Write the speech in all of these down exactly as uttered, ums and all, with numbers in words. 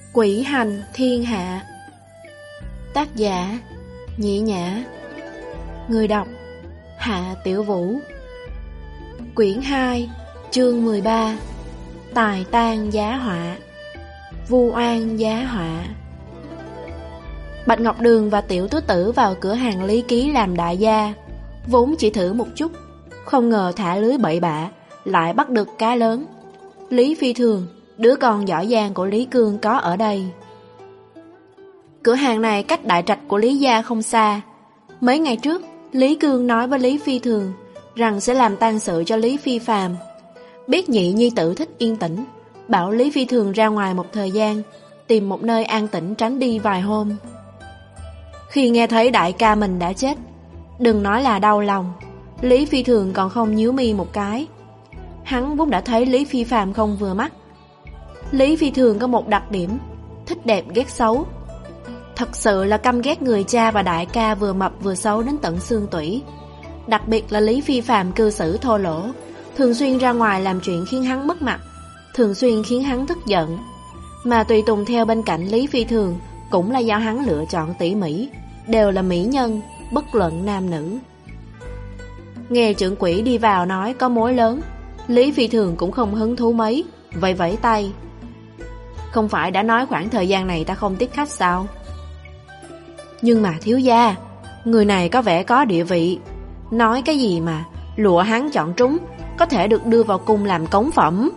Quỷ hành thiên hạ. Tác giả Nhĩ Nhã. Người đọc Hạ Tiểu Vũ. Quyển hai, chương mười ba. Tài tan giá họa. Vu oan giá họa. Bạch Ngọc Đường và Tiểu Tứ Tử vào cửa hàng Lý Ký làm đại gia, vốn chỉ thử một chút, không ngờ thả lưới bậy bạ lại bắt được cá lớn. Lý Phi Thường, đứa con giỏi giang của Lý Cương, có ở đây. Cửa hàng này cách đại trạch của Lý gia không xa. Mấy ngày trước, Lý Cương nói với Lý Phi Thường rằng sẽ làm tang sự cho Lý Phi Phàm. Biết nhị nhi tử thích yên tĩnh, bảo Lý Phi Thường ra ngoài một thời gian, tìm một nơi an tĩnh tránh đi vài hôm. Khi nghe thấy đại ca mình đã chết, đừng nói là đau lòng, Lý Phi Thường còn không nhíu mi một cái. Hắn vốn đã thấy Lý Phi Phàm không vừa mắt. Lý Phi Thường có một đặc điểm, thích đẹp ghét xấu. Thật sự là căm ghét người cha và đại ca vừa mập vừa xấu đến tận xương tủy. Đặc biệt là Lý Phi Phàm cư xử thô lỗ, thường xuyên ra ngoài làm chuyện khiến hắn mất mặt, thường xuyên khiến hắn tức giận. Mà tùy tùng theo bên cạnh Lý Phi Thường cũng là do hắn lựa chọn tỉ mỉ, đều là mỹ nhân, bất luận nam nữ. Nghe trưởng quỹ đi vào nói có mối lớn, Lý Phi Thường cũng không hứng thú mấy, vẫy vẫy tay. Không phải đã nói khoảng thời gian này ta không tiếp khách sao? Nhưng mà thiếu gia, người này có vẻ có địa vị. Nói cái gì mà lụa hắn chọn trúng, có thể được đưa vào cung làm cống phẩm.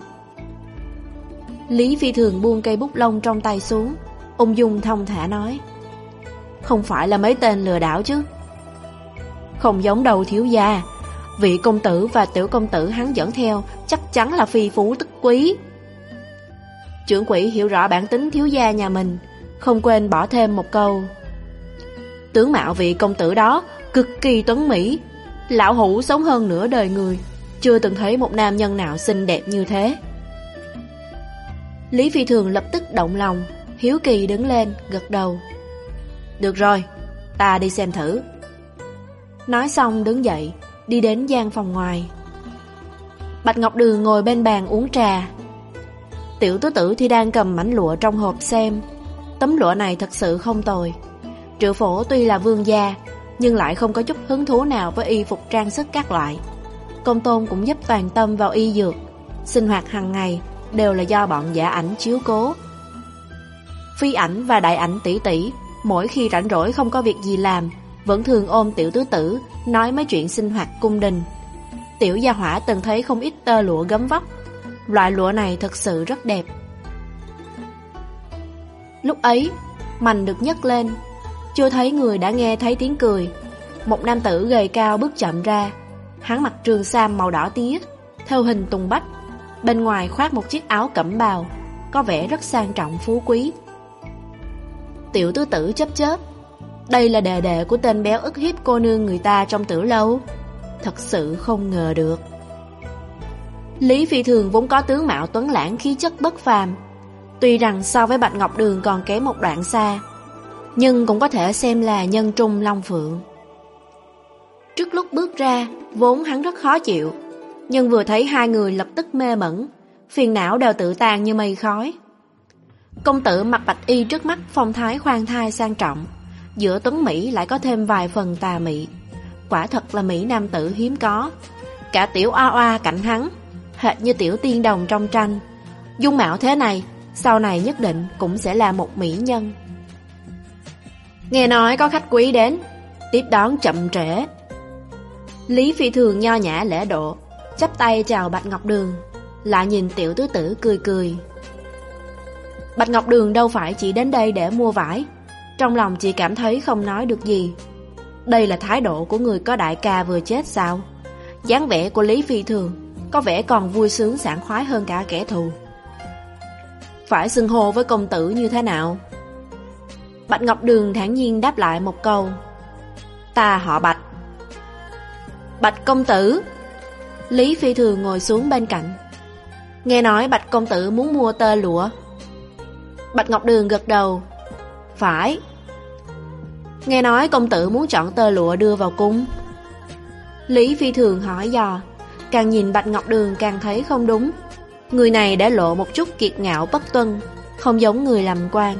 Lý Phi Thường buông cây bút lông trong tay xuống, ung dung thong thả nói. Không phải là mấy tên lừa đảo chứ? Không giống đâu thiếu gia. Vị công tử và tiểu công tử hắn dẫn theo chắc chắn là phi phú tức quý. Trưởng quỹ hiểu rõ bản tính thiếu gia nhà mình, không quên bỏ thêm một câu. Tướng mạo vị công tử đó cực kỳ tuấn mỹ, lão hủ sống hơn nửa đời người, chưa từng thấy một nam nhân nào xinh đẹp như thế. Lý Phi Thường lập tức động lòng, hiếu kỳ đứng lên, gật đầu. Được rồi, ta đi xem thử. Nói xong đứng dậy, đi đến gian phòng ngoài. Bạch Ngọc Đường ngồi bên bàn uống trà. Tiểu Tứ Tử thì đang cầm mảnh lụa trong hộp xem. Tấm lụa này thật sự không tồi. Triệu Phổ tuy là vương gia, nhưng lại không có chút hứng thú nào với y phục trang sức các loại. Công tôn cũng giúp toàn tâm vào y dược, sinh hoạt hàng ngày đều là do bọn giả ảnh chiếu cố. Phi ảnh và đại ảnh tỷ tỷ mỗi khi rảnh rỗi không có việc gì làm, vẫn thường ôm Tiểu Tứ Tử nói mấy chuyện sinh hoạt cung đình. Tiểu gia hỏa từng thấy không ít tơ lụa gấm vóc. Loại lụa này thật sự rất đẹp. Lúc ấy mành được nhấc lên, chưa thấy người đã nghe thấy tiếng cười. Một nam tử gầy cao bước chậm ra. Hắn mặc trường sam màu đỏ tía, theo hình tùng bách, bên ngoài khoác một chiếc áo cẩm bào, có vẻ rất sang trọng phú quý. Tiểu Tứ Tử chớp chớp. Đây là đệ đệ của tên béo ức hiếp cô nương người ta trong tử lâu. Thật sự không ngờ được. Lý Phi Thường vốn có tướng mạo tuấn lãng, khí chất bất phàm. Tuy rằng so với Bạch Ngọc Đường còn kém một đoạn xa, nhưng cũng có thể xem là nhân trung long phượng. Trước lúc bước ra, vốn hắn rất khó chịu, nhưng vừa thấy hai người lập tức mê mẩn, phiền não đều tự tan như mây khói. Công tử mặc bạch y trước mắt phong thái khoan thai sang trọng, giữa tuấn mỹ lại có thêm vài phần tà mị. Quả thật là mỹ nam tử hiếm có. Cả tiểu oa oa cạnh hắn hệt như tiểu tiên đồng trong tranh. Dung mạo thế này, sau này nhất định cũng sẽ là một mỹ nhân. Nghe nói có khách quý đến, tiếp đón chậm trễ. Lý Phi Thường nho nhã lễ độ, chắp tay chào Bạch Ngọc Đường, lại nhìn Tiểu Tứ Tử cười cười. Bạch Ngọc Đường đâu phải chỉ đến đây để mua vải, trong lòng chỉ cảm thấy không nói được gì. Đây là thái độ của người có đại ca vừa chết sao? Dáng vẻ của Lý Phi Thường có vẻ còn vui sướng sảng khoái hơn cả kẻ thù. Phải xưng hô với công tử như thế nào? Bạch Ngọc Đường thản nhiên đáp lại một câu. Ta họ Bạch. Bạch công tử. Lý Phi Thường ngồi xuống bên cạnh. Nghe nói Bạch công tử muốn mua tơ lụa. Bạch Ngọc Đường gật đầu. Phải. Nghe nói công tử muốn chọn tơ lụa đưa vào cung. Lý Phi Thường hỏi dò. Càng nhìn Bạch Ngọc Đường càng thấy không đúng. Người này đã lộ một chút kiệt ngạo bất tuân, không giống người làm quan.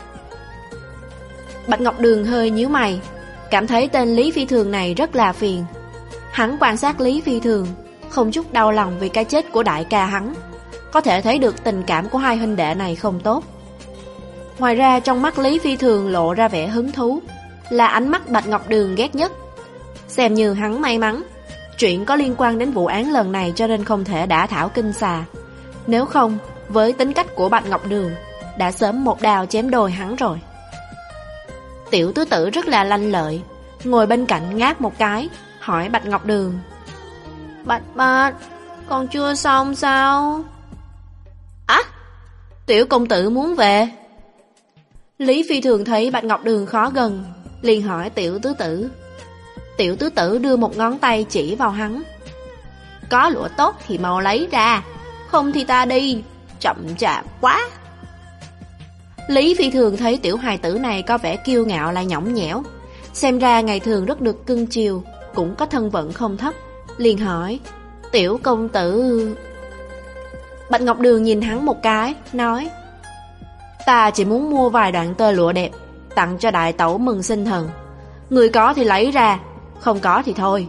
Bạch Ngọc Đường hơi nhíu mày, cảm thấy tên Lý Phi Thường này rất là phiền. Hắn quan sát Lý Phi Thường, không chút đau lòng vì cái chết của đại ca hắn, có thể thấy được tình cảm của hai huynh đệ này không tốt. Ngoài ra trong mắt Lý Phi Thường lộ ra vẻ hứng thú, là ánh mắt Bạch Ngọc Đường ghét nhất. Xem như hắn may mắn, chuyện có liên quan đến vụ án lần này cho nên không thể đả thảo kinh xà. Nếu không, với tính cách của Bạch Ngọc Đường, đã sớm một đao chém đôi hắn rồi. Tiểu tứ tử rất là lanh lợi, ngồi bên cạnh ngáp một cái, hỏi Bạch Ngọc Đường: Bạch Bạch, còn chưa xong sao? Á, à, tiểu công tử muốn về. Lý Phi Thường thấy Bạch Ngọc Đường khó gần, liền hỏi tiểu tứ tử. Tiểu tứ tử đưa một ngón tay chỉ vào hắn: Có lụa tốt thì mau lấy ra, không thì ta đi, chậm chạp quá. Lý Phi Thường thấy tiểu hài tử này có vẻ kiêu ngạo lại nhõng nhẽo, xem ra ngày thường rất được cưng chiều, cũng có thân phận không thấp, liền hỏi: Tiểu công tử... Bạch Ngọc Đường nhìn hắn một cái, nói: Ta chỉ muốn mua vài đoạn tơ lụa đẹp, tặng cho đại tẩu mừng sinh thần. Người có thì lấy ra, không có thì thôi.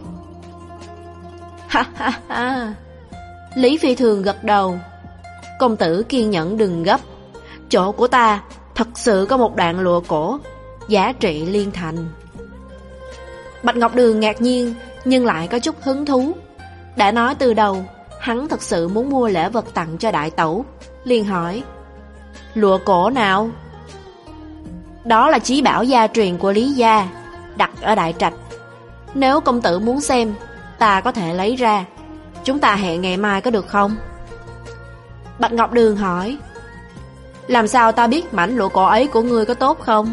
Ha ha ha. Lý Phi Thường gật đầu: Công tử kiên nhẫn đừng gấp, chỗ của ta thật sự có một đoạn lụa cổ, giá trị liên thành. Bạch Ngọc Đường ngạc nhiên, nhưng lại có chút hứng thú. Đã nói từ đầu, hắn thật sự muốn mua lễ vật tặng cho đại tẩu, liền hỏi: Lụa cổ nào? Đó là chí bảo gia truyền của Lý gia, đặt ở đại trạch. Nếu công tử muốn xem, ta có thể lấy ra. Chúng ta hẹn ngày mai có được không? Bạch Ngọc Đường hỏi: Làm sao ta biết mảnh lụa cổ ấy của ngươi có tốt không?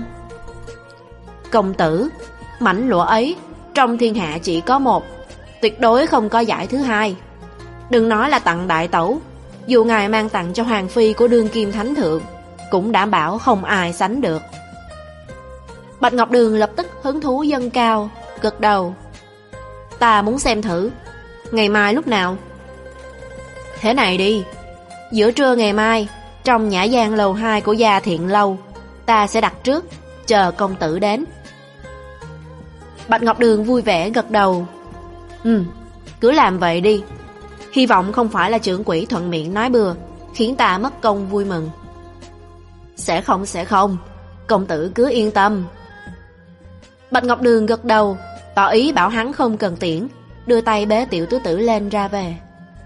Công tử, mảnh lụa ấy trong thiên hạ chỉ có một, tuyệt đối không có giải thứ hai. Đừng nói là tặng đại tẩu, dù ngài mang tặng cho hoàng phi của đương kim thánh thượng, cũng đảm bảo không ai sánh được. Bạch Ngọc Đường lập tức hứng thú dâng cao, gật đầu: Ta muốn xem thử. Ngày mai lúc nào? Thế này đi, giữa trưa ngày mai, trong nhã gian lầu hai của Gia Thiện Lâu, ta sẽ đặt trước, chờ công tử đến. Bạch Ngọc Đường vui vẻ gật đầu: Ừ, cứ làm vậy đi. Hy vọng không phải là trưởng quỹ thuận miệng nói bừa, khiến ta mất công vui mừng. Sẽ không sẽ không, công tử cứ yên tâm. Bạch Ngọc Đường gật đầu, tỏ ý bảo hắn không cần tiễn, đưa tay bế tiểu tứ tử lên ra về.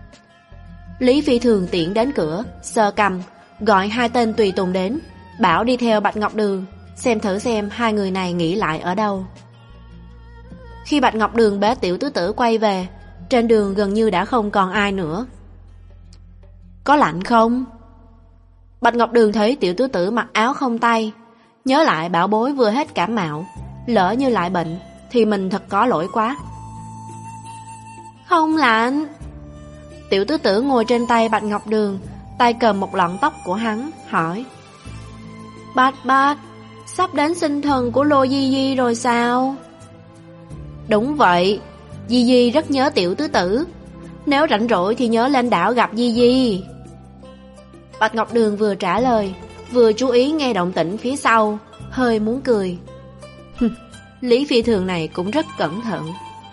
Lý Phi Thường tiễn đến cửa, sờ cằm, gọi hai tên tùy tùng đến, bảo đi theo Bạch Ngọc Đường, xem thử xem hai người này nghỉ lại ở đâu. Khi Bạch Ngọc Đường bế tiểu tứ tử quay về, trên đường gần như đã không còn ai nữa. Có lạnh không? Bạch Ngọc Đường thấy tiểu tứ tử mặc áo không tay, nhớ lại bảo bối vừa hết cảm mạo, lỡ như lại bệnh thì mình thật có lỗi quá. Không lạnh. Tiểu tứ tử ngồi trên tay Bạch Ngọc Đường, tay cầm một lọn tóc của hắn, hỏi: Bạch Bạch, sắp đến sinh thần của Lô Di Di rồi sao? Đúng vậy, Di Di rất nhớ tiểu tứ tử, nếu rảnh rỗi thì nhớ lên đảo gặp Di Di. Bạch Ngọc Đường vừa trả lời, vừa chú ý nghe động tĩnh phía sau, hơi muốn cười. Lý Phi Thường này cũng rất cẩn thận.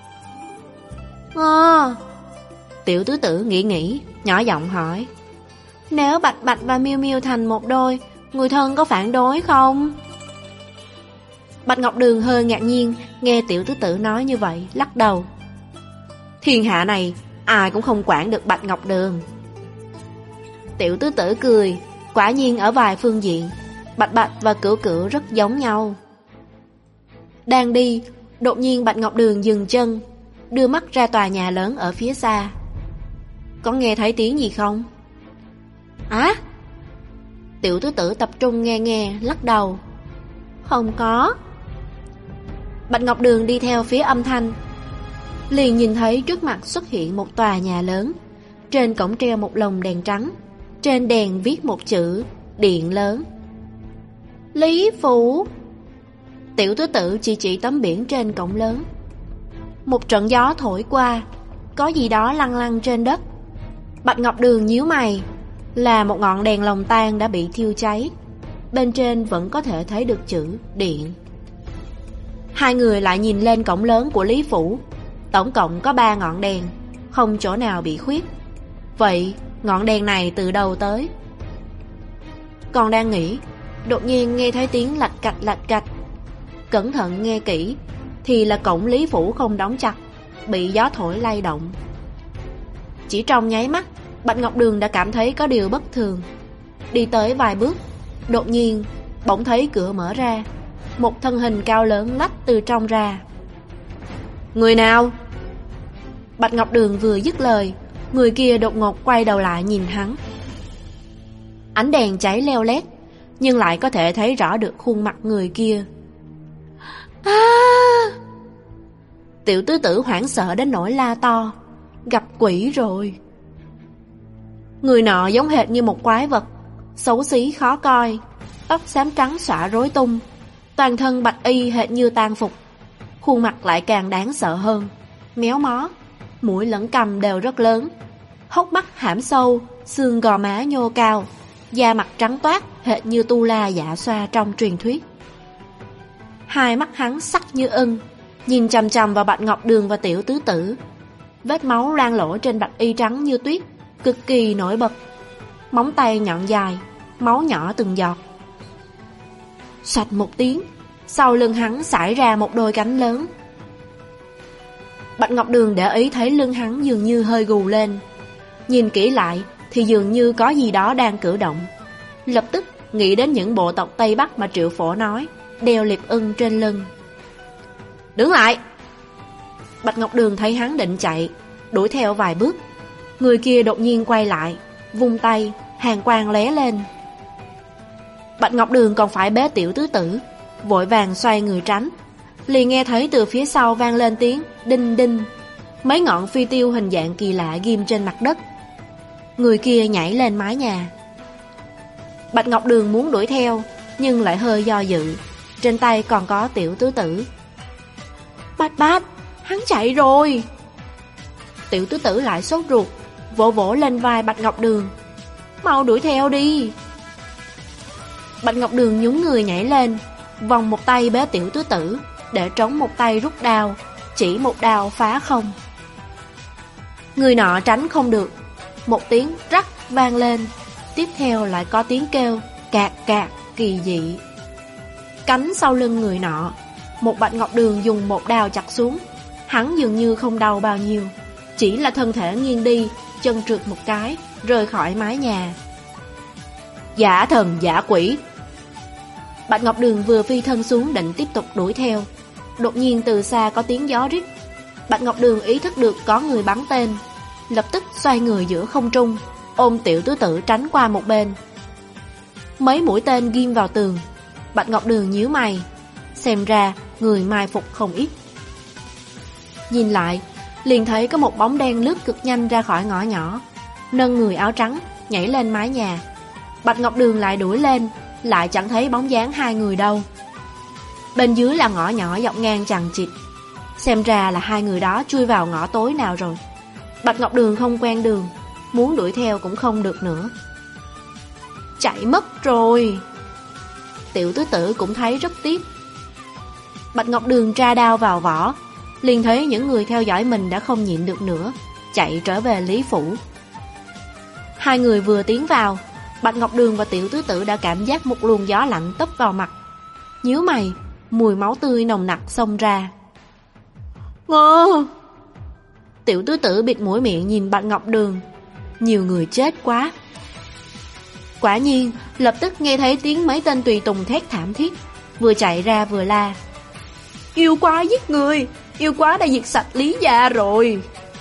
À, tiểu tứ tử nghĩ nghĩ, nhỏ giọng hỏi: Nếu Bạch Bạch và Miêu Miêu thành một đôi, người thân có phản đối không? Bạch Ngọc Đường hơi ngạc nhiên nghe tiểu tứ tử nói như vậy, lắc đầu. Thiên hạ này ai cũng không quản được Bạch Ngọc Đường. Tiểu tứ tử cười, quả nhiên ở vài phương diện, Bạch Bạch và Cửu Cửu rất giống nhau. Đang đi, đột nhiên Bạch Ngọc Đường dừng chân, đưa mắt ra tòa nhà lớn ở phía xa. Có nghe thấy tiếng gì không? Á? À? Tiểu tứ tử tập trung nghe nghe, lắc đầu. Không có. Bạch Ngọc Đường đi theo phía âm thanh, liền nhìn thấy trước mặt xuất hiện một tòa nhà lớn. Trên cổng treo một lồng đèn trắng, trên đèn viết một chữ điện lớn: Lý Phủ. Tiểu tứ tử chỉ chỉ tấm biển trên cổng lớn. Một trận gió thổi qua, có gì đó lăn lăn trên đất. Bạch Ngọc Đường nhíu mày, là một ngọn đèn lồng than đã bị thiêu cháy. Bên trên vẫn có thể thấy được chữ điện. Hai người lại nhìn lên cổng lớn của Lý Phủ. Tổng cộng có ba ngọn đèn, không chỗ nào bị khuyết. Vậy ngọn đèn này từ đâu tới? Còn đang nghĩ, đột nhiên nghe thấy tiếng lạch cạch lạch cạch. Cẩn thận nghe kỹ thì là cổng Lý Phủ không đóng chặt, bị gió thổi lay động. Chỉ trong nháy mắt, Bạch Ngọc Đường đã cảm thấy có điều bất thường. Đi tới vài bước, đột nhiên bỗng thấy cửa mở ra. Một thân hình cao lớn lách từ trong ra. Người nào? Bạch Ngọc Đường vừa dứt lời, người kia đột ngột quay đầu lại nhìn hắn. Ánh đèn cháy leo lét, nhưng lại có thể thấy rõ được khuôn mặt người kia. À! Tiểu tứ tử hoảng sợ đến nỗi la to. Gặp quỷ rồi. Người nọ giống hệt như một quái vật, xấu xí khó coi, tóc xám trắng xõa rối tung, toàn thân bạch y hệt như tang phục. Khuôn mặt lại càng đáng sợ hơn, méo mó, mũi lẫn cằm đều rất lớn, hốc mắt hãm sâu, xương gò má nhô cao, da mặt trắng toát hệt như tu la dạ xoa trong truyền thuyết. Hai mắt hắn sắc như ưng, nhìn chằm chằm vào Bạch Ngọc Đường và Tiểu tứ tử. Vết máu loang lỗ trên bạch y trắng như tuyết, cực kỳ nổi bật. Móng tay nhọn dài, máu nhỏ từng giọt. Xoạch một tiếng, sau lưng hắn xảy ra một đôi cánh lớn. Bạch Ngọc Đường để ý thấy lưng hắn dường như hơi gù lên. Nhìn kỹ lại thì dường như có gì đó đang cử động. Lập tức nghĩ đến những bộ tộc Tây Bắc mà Triệu Phổ nói, đeo liệp ưng trên lưng. Đứng lại! Bạch Ngọc Đường thấy hắn định chạy, đuổi theo vài bước. Người kia đột nhiên quay lại, vung tay, hàn quang lóe lên. Bạch Ngọc Đường còn phải bế Tiểu tứ tử, vội vàng xoay người tránh. Liền nghe thấy từ phía sau vang lên tiếng đinh đinh. Mấy ngọn phi tiêu hình dạng kỳ lạ ghim trên mặt đất. Người kia nhảy lên mái nhà. Bạch Ngọc Đường muốn đuổi theo, nhưng lại hơi do dự. Trên tay còn có Tiểu tứ tử. Bạch bạch, hắn chạy rồi. Tiểu tứ tử lại sốt ruột, vỗ vỗ lên vai Bạch Ngọc Đường. Mau đuổi theo đi. Bạch Ngọc Đường nhún người nhảy lên, vòng một tay bế Tiểu tứ tử, để trống một tay rút đao, chỉ một đao phá không. Người nọ tránh không được, một tiếng rắc vang lên, tiếp theo lại có tiếng kêu cạc cạc kỳ dị. Cánh sau lưng người nọ, một Bạch Ngọc Đường dùng một đao chặt xuống. Hắn dường như không đau bao nhiêu, chỉ là thân thể nghiêng đi, chân trượt một cái, rời khỏi mái nhà. Giả thần giả quỷ. Bạch Ngọc Đường vừa phi thân xuống định tiếp tục đuổi theo. Đột nhiên từ xa có tiếng gió rít. Bạch Ngọc Đường ý thức được có người bắn tên, lập tức xoay người giữa không trung, ôm Tiểu tứ tử tránh qua một bên. Mấy mũi tên ghim vào tường. Bạch Ngọc Đường nhíu mày, xem ra người mai phục không ít. Nhìn lại, liền thấy có một bóng đen lướt cực nhanh ra khỏi ngõ nhỏ, nâng người áo trắng nhảy lên mái nhà. Bạch Ngọc Đường lại đuổi lên, lại chẳng thấy bóng dáng hai người đâu. Bên dưới là ngõ nhỏ dọc ngang chằng chịt, xem ra là hai người đó chui vào ngõ tối nào rồi. Bạch Ngọc Đường không quen đường, muốn đuổi theo cũng không được nữa. Chạy mất rồi. Tiểu tứ tử cũng thấy rất tiếc. Bạch Ngọc Đường tra đao vào vỏ, liền thấy những người theo dõi mình đã không nhịn được nữa, chạy trở về Lý Phủ. Hai người vừa tiến vào, Bạch Ngọc Đường và Tiểu tứ tử đã cảm giác một luồng gió lạnh tấp vào mặt. Nhíu mày, mùi máu tươi nồng nặc xông ra. Ngô! Tiểu tứ tử bịt mũi miệng nhìn Bạch Ngọc Đường. Nhiều người chết quá. Quả nhiên, lập tức nghe thấy tiếng mấy tên tùy tùng thét thảm thiết, vừa chạy ra vừa la. Yêu quái giết người! Yêu quái đã diệt sạch Lý gia rồi!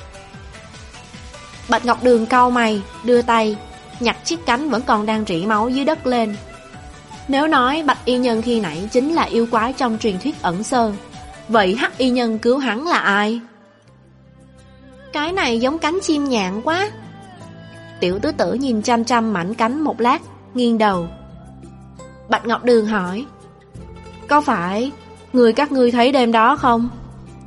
Bạch Ngọc Đường cau mày, đưa tay nhặt chiếc cánh vẫn còn đang rỉ máu dưới đất lên. Nếu nói Bạch y nhân khi nãy chính là yêu quái trong truyền thuyết ẩn sơn, vậy Hắc y nhân cứu hắn là ai? Cái này giống cánh chim nhạn quá. Tiểu tứ tử nhìn chăm chăm mảnh cánh một lát, nghiêng đầu. Bạch Ngọc Đường hỏi, có phải người các ngươi thấy đêm đó không?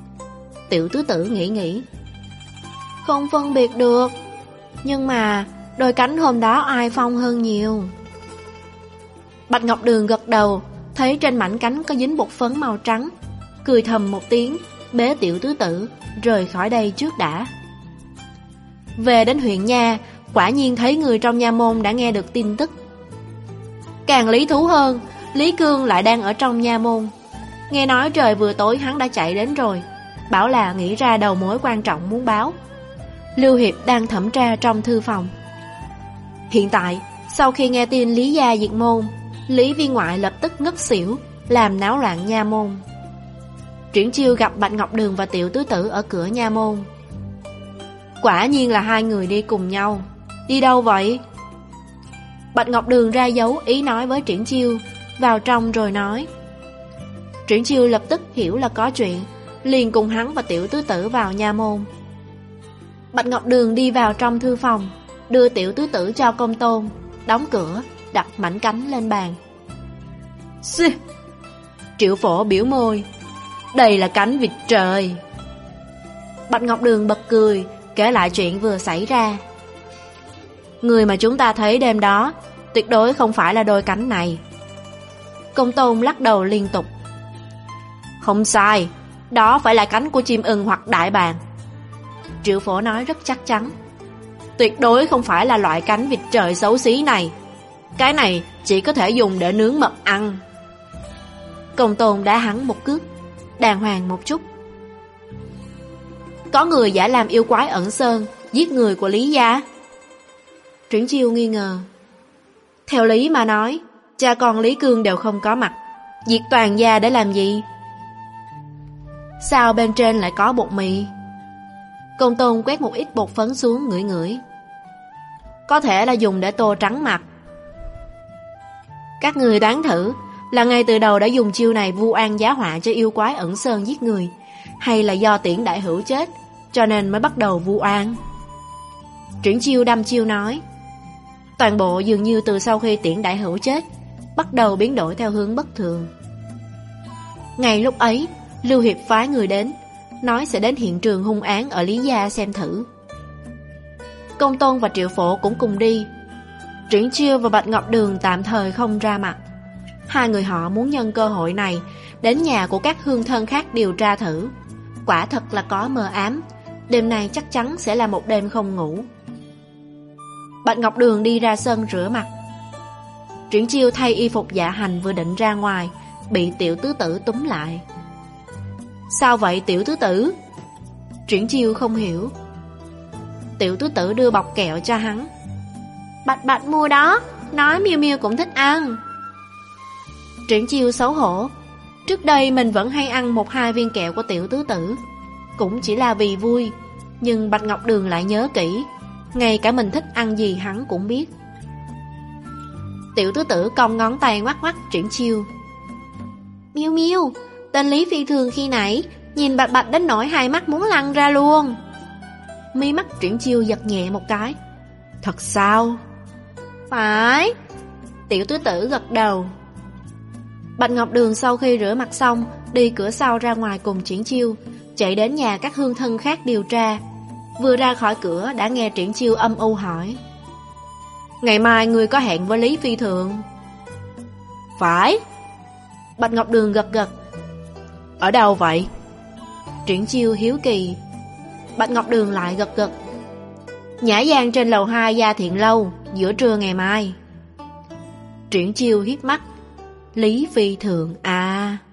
Tiểu tứ tử nghĩ nghĩ, không phân biệt được, nhưng mà Đôi cánh hôm đó ai phong hơn nhiều. Bạch Ngọc Đường gật đầu, thấy trên mảnh cánh có dính bột phấn màu trắng, cười thầm một tiếng, bế Tiểu Tứ Tử rời khỏi đây trước đã. Về đến huyện nha, quả nhiên thấy người trong nha môn đã nghe được tin tức. Càng lý thú hơn, Lý Cương lại đang ở trong nha môn. Nghe nói trời vừa tối hắn đã chạy đến rồi, bảo là nghĩ ra đầu mối quan trọng muốn báo. Lưu Hiệp đang thẩm tra trong thư phòng. Hiện tại, sau khi nghe tin Lý gia diệt môn, Lý viên ngoại lập tức ngất xỉu, làm náo loạn nha môn. Triển Chiêu gặp Bạch Ngọc Đường và Tiểu Tứ Tử ở cửa nha môn. Quả nhiên là hai người đi cùng nhau. Đi đâu vậy? Bạch Ngọc Đường ra dấu ý nói với Triển Chiêu, vào trong rồi nói. Triển Chiêu lập tức hiểu là có chuyện, liền cùng hắn và Tiểu Tứ Tử vào nha môn. Bạch Ngọc Đường đi vào trong thư phòng, đưa Tiểu Tứ Tử cho Công Tôn, đóng cửa, đặt mảnh cánh lên bàn. Xì! Triệu Phổ biểu môi, đây là cánh vịt trời. Bạch Ngọc Đường bật cười, kể lại chuyện vừa xảy ra. Người mà chúng ta thấy đêm đó tuyệt đối không phải là đôi cánh này. Công Tôn lắc đầu liên tục. Không sai, đó phải là cánh của chim ưng hoặc đại bàng. Triệu Phổ nói rất chắc chắn. Tuyệt đối không phải là loại cánh vịt trời xấu xí này. Cái này chỉ có thể dùng để nướng mật ăn. Công Tôn đá hắn một cước, đàng hoàng một chút. Có người giả làm yêu quái ẩn sơn, giết người của Lý gia. Triển Chiêu nghi ngờ. Theo lý mà nói, cha con Lý Cương đều không có mặt, diệt toàn gia để làm gì? Sao bên trên lại có bột mì? Công Tôn quét một ít bột phấn xuống ngửi ngửi. Có thể là dùng để tô trắng mặt. Các người đoán thử, là ngay từ đầu đã dùng chiêu này vu oan giá họa cho yêu quái ẩn sơn giết người, hay là do Tiễn đại hữu chết cho nên mới bắt đầu vu oan? Triển Chiêu đăm chiêu nói. Toàn bộ dường như từ sau khi Tiễn đại hữu chết, bắt đầu biến đổi theo hướng bất thường. Ngay lúc ấy, Lưu Hiệp phái người đến, nói sẽ đến hiện trường hung án ở Lý gia xem thử. Công Tôn và Triệu Phổ cũng cùng đi. Triển Chiêu và Bạch Ngọc Đường tạm thời không ra mặt. Hai người họ muốn nhân cơ hội này đến nhà của các hương thân khác điều tra thử. Quả thật là có mờ ám, đêm nay chắc chắn sẽ là một đêm không ngủ. Bạch Ngọc Đường đi ra sân rửa mặt. Triển Chiêu thay y phục dạ hành vừa định ra ngoài, bị Tiểu Tứ Tử túm lại. Sao vậy Tiểu Tứ Tử? Triển Chiêu không hiểu. Tiểu Tứ Tử đưa bọc kẹo cho hắn. Bạch Bạch mua đó, nói Miêu Miêu cũng thích ăn. Triển Chiêu xấu hổ. Trước đây mình vẫn hay ăn một hai viên kẹo của Tiểu Tứ Tử, cũng chỉ là vì vui. Nhưng Bạch Ngọc Đường lại nhớ kỹ, ngay cả mình thích ăn gì hắn cũng biết. Tiểu Tứ Tử cong ngón tay ngoắc ngoắc Triển Chiêu. Miêu Miêu, tên Lý phi thường khi nãy nhìn Bạch Bạch đến nỗi hai mắt muốn lăn ra luôn. Mi mắt Triển Chiêu giật nhẹ một cái. Thật sao? Phải. Tiểu Tứ Tử gật đầu. Bạch Ngọc Đường sau khi rửa mặt xong, đi cửa sau ra ngoài cùng Triển Chiêu, chạy đến nhà các hương thân khác điều tra. Vừa ra khỏi cửa đã nghe Triển Chiêu âm u hỏi. Ngày mai người có hẹn với Lý phi thượng? Phải. Bạch Ngọc Đường gật gật. Ở đâu vậy? Triển Chiêu hiếu kỳ. Bạch Ngọc Đường lại gật gật. Nhã gian trên lầu hai Gia Thiện Lâu, giữa trưa ngày mai. Triển Chiêu hiếp mắt. Lý phi thượng à?